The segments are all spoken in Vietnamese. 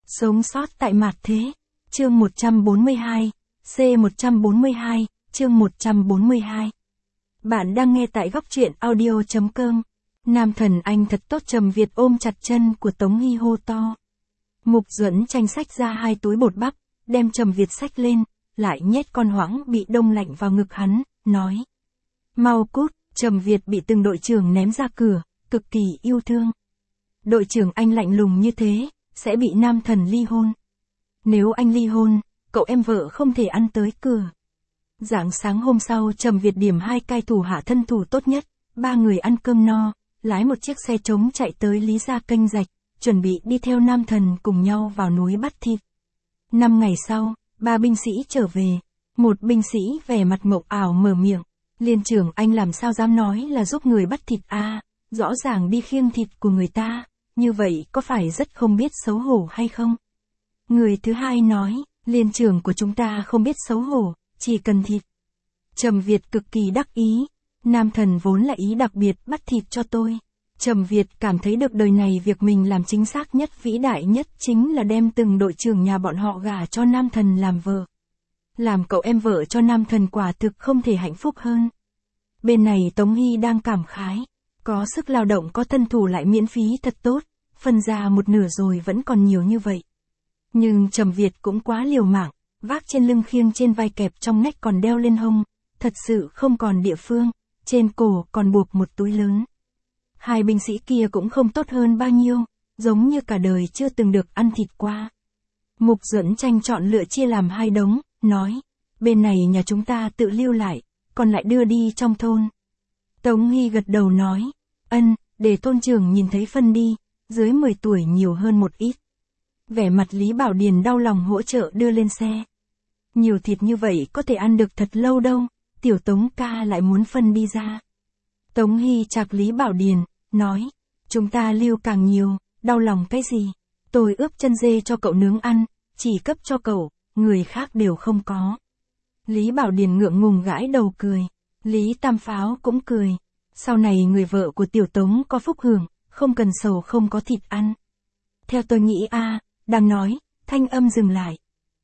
Sống sót tại mạt thế. Chương 142, C142, chương 142. Bạn đang nghe tại góc truyện audio.com. Nam thần anh thật tốt. Trầm Việt ôm chặt chân của Tống Hy hô to. Mục Duẫn tranh xách ra 2 túi bột bắp, đem Trầm Việt xách lên, lại nhét con hoãng bị đông lạnh vào ngực hắn, nói. Mau cút. Trầm Việt bị từng đội trưởng ném ra cửa, cực kỳ yêu thương. Đội trưởng anh lạnh lùng như thế, sẽ bị nam thần ly hôn. Nếu anh ly hôn, cậu em vợ không thể ăn tới cửa. Rạng sáng hôm sau Trầm Việt điểm 2 cai thủ hạ thân thủ tốt nhất, 3 người ăn cơm no, lái một chiếc xe trống chạy tới Lý Gia Kênh Rạch, chuẩn bị đi theo nam thần cùng nhau vào núi bắt thịt. 5 ngày sau, 3 binh sĩ trở về. Một binh sĩ vẻ mặt mộng ảo mở miệng. Liên trưởng anh làm sao dám nói là giúp người bắt thịt à, rõ ràng đi khiêng thịt của người ta, như vậy có phải rất không biết xấu hổ hay không? Người thứ hai nói, liên trưởng của chúng ta không biết xấu hổ, chỉ cần thịt. Trầm Việt cực kỳ đắc ý, nam thần vốn là ý đặc biệt bắt thịt cho tôi. Trầm Việt cảm thấy được đời này việc mình làm chính xác nhất vĩ đại nhất chính là đem từng đội trưởng nhà bọn họ gả cho nam thần làm vợ. Làm cậu em vợ cho nam thần quả thực không thể hạnh phúc hơn. Bên này Tống Hy đang cảm khái, có sức lao động có thân thủ lại miễn phí thật tốt, phân ra một nửa rồi vẫn còn nhiều như vậy. Nhưng Trầm Việt cũng quá liều mạng, vác trên lưng khiêng trên vai kẹp trong nách còn đeo lên hông, thật sự không còn địa phương, trên cổ còn buộc một túi lớn. 2 binh sĩ kia cũng không tốt hơn bao nhiêu, giống như cả đời chưa từng được ăn thịt qua. Mục Duẫn tranh chọn lựa chia làm 2 đống, nói, bên này nhà chúng ta tự lưu lại, còn lại đưa đi trong thôn. Tống Hy gật đầu nói, để thôn trưởng nhìn thấy phân đi, dưới 10 tuổi nhiều hơn một ít. Vẻ mặt Lý Bảo Điền đau lòng hỗ trợ đưa lên xe. Nhiều thịt như vậy có thể ăn được thật lâu đâu, tiểu Tống ca lại muốn phân đi ra. Tống Hy chạc Lý Bảo Điền, nói, chúng ta lưu càng nhiều, đau lòng cái gì, tôi ướp chân dê cho cậu nướng ăn, chỉ cấp cho cậu, người khác đều không có. Lý Bảo Điền ngượng ngùng gãi đầu cười, Lý Tam Pháo cũng cười, sau này người vợ của tiểu Tống có phúc hưởng, không cần sầu không có thịt ăn. Theo tôi nghĩ đang nói, thanh âm dừng lại.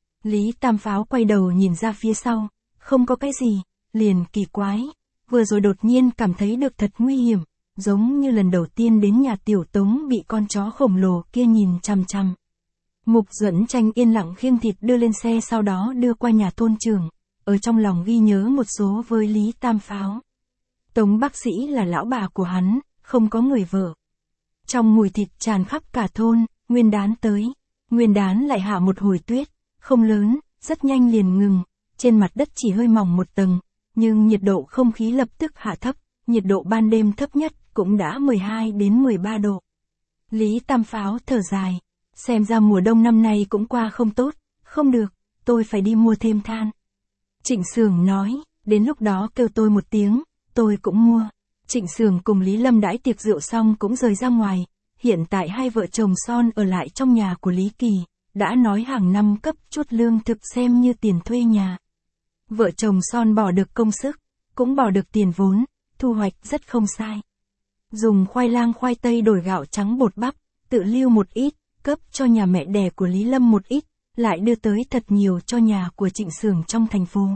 Lý Tam Pháo quay đầu nhìn ra phía sau, không có cái gì, liền kỳ quái, vừa rồi đột nhiên cảm thấy được thật nguy hiểm, giống như lần đầu tiên đến nhà tiểu Tống bị con chó khổng lồ kia nhìn chằm chằm. Mục Duẫn tranh yên lặng khiêng thịt đưa lên xe sau đó đưa qua nhà thôn trưởng, ở trong lòng ghi nhớ một số với Lý Tam Pháo. Tống bác sĩ là lão bà của hắn, không có người vợ. Trong mùi thịt tràn khắp cả thôn, Nguyên đán tới. Nguyên đán lại hạ một hồi tuyết, không lớn, rất nhanh liền ngừng, trên mặt đất chỉ hơi mỏng một tầng, nhưng nhiệt độ không khí lập tức hạ thấp, nhiệt độ ban đêm thấp nhất cũng đã 12 đến 13 độ. Lý Tam Pháo thở dài, xem ra mùa đông năm nay cũng qua không tốt, không được, tôi phải đi mua thêm than. Trịnh Sưởng nói, đến lúc đó kêu tôi một tiếng, tôi cũng mua. Trịnh Sưởng cùng Lý Lâm đãi tiệc rượu xong cũng rời ra ngoài, hiện tại 2 vợ chồng son ở lại trong nhà của Lý Kỳ, đã nói hàng năm cấp chút lương thực xem như tiền thuê nhà. Vợ chồng son bỏ được công sức, cũng bỏ được tiền vốn, thu hoạch rất không sai. Dùng khoai lang khoai tây đổi gạo trắng bột bắp, tự lưu một ít, cấp cho nhà mẹ đẻ của Lý Lâm một ít, lại đưa tới thật nhiều cho nhà của Trịnh Sưởng trong thành phố.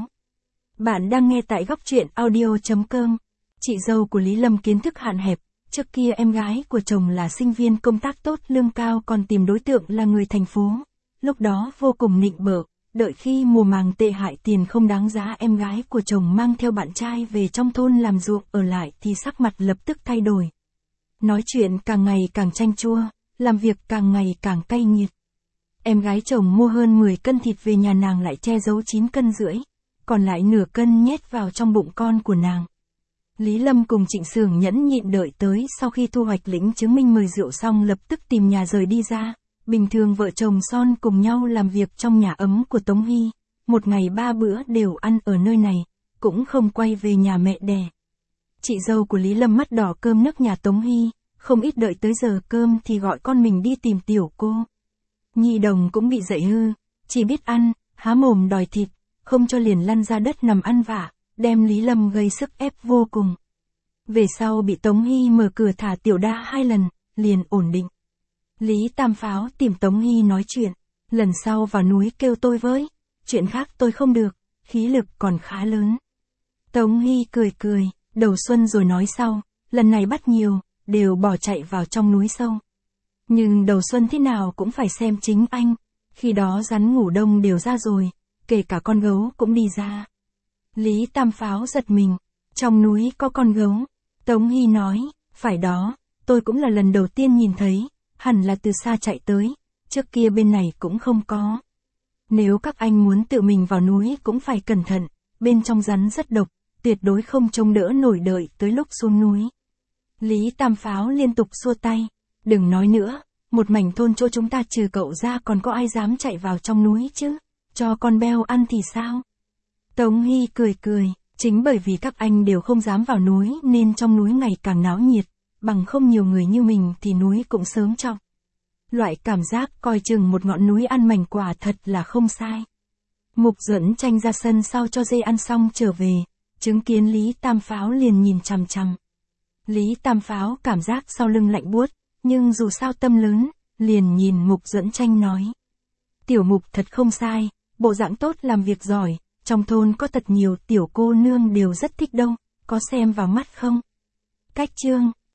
Bạn đang nghe tại góc truyện audio.com. Chị dâu của Lý Lâm kiến thức hạn hẹp, trước kia em gái của chồng là sinh viên công tác tốt lương cao còn tìm đối tượng là người thành phố. Lúc đó vô cùng nịnh bợ, đợi khi mùa màng tệ hại tiền không đáng giá em gái của chồng mang theo bạn trai về trong thôn làm ruộng ở lại thì sắc mặt lập tức thay đổi. Nói chuyện càng ngày càng chanh chua, làm việc càng ngày càng cay nghiệt. Em gái chồng mua hơn 10 cân thịt về nhà nàng lại che giấu 9,5 cân, còn lại nửa cân nhét vào trong bụng con của nàng. Lý Lâm cùng Trịnh Sưởng nhẫn nhịn đợi tới sau khi thu hoạch lĩnh chứng minh mời rượu xong lập tức tìm nhà rời đi ra. Bình thường vợ chồng son cùng nhau làm việc trong nhà ấm của Tống Hy, một ngày 3 bữa đều ăn ở nơi này, cũng không quay về nhà mẹ đẻ. Chị dâu của Lý Lâm mắt đỏ cơm nức nhà Tống Hy, không ít đợi tới giờ cơm thì gọi con mình đi tìm tiểu cô. Nhi đồng cũng bị dạy hư, chỉ biết ăn, há mồm đòi thịt, không cho liền lăn ra đất nằm ăn vạ, đem Lý Lâm gây sức ép vô cùng. Về sau bị Tống Hy mở cửa thả tiểu đa 2 lần, liền ổn định. Lý Tam Pháo tìm Tống Hy nói chuyện, Lần sau vào núi kêu tôi với, chuyện khác tôi không được, khí lực còn khá lớn. Tống Hy cười cười, đầu xuân rồi nói sau, lần này bắt nhiều, đều bỏ chạy vào trong núi sâu. Nhưng đầu xuân thế nào cũng phải xem chính anh, khi đó rắn ngủ đông đều ra rồi, kể cả con gấu cũng đi ra. Lý Tam Pháo giật mình, trong núi có con gấu. Tống Hy nói, phải đó, tôi cũng là lần đầu tiên nhìn thấy, hẳn là từ xa chạy tới, trước kia bên này cũng không có. Nếu các anh muốn tự mình vào núi cũng phải cẩn thận, bên trong rắn rất độc, tuyệt đối không trông đỡ nổi đợi tới lúc xuống núi. Lý Tam Pháo liên tục xua tay, đừng nói nữa, một mảnh thôn chỗ chúng ta trừ cậu ra còn có ai dám chạy vào trong núi chứ, cho con beo ăn thì sao? Tống Hy cười cười, chính bởi vì các anh đều không dám vào núi nên trong núi ngày càng náo nhiệt, bằng không nhiều người như mình thì núi cũng sớm trọng. Loại cảm giác coi chừng một ngọn núi ăn mảnh quả thật là không sai. Mục Duẫn Tranh ra sân sau cho dê ăn xong trở về, chứng kiến Lý Tam Pháo liền nhìn chằm chằm. Lý Tam Pháo cảm giác sau lưng lạnh buốt, nhưng dù sao tâm lớn, liền nhìn Mục Duẫn Tranh nói. Tiểu Mục thật không sai, bộ dạng tốt làm việc giỏi, trong thôn có thật nhiều tiểu cô nương đều rất thích đâu, có xem vào mắt không? Cách chương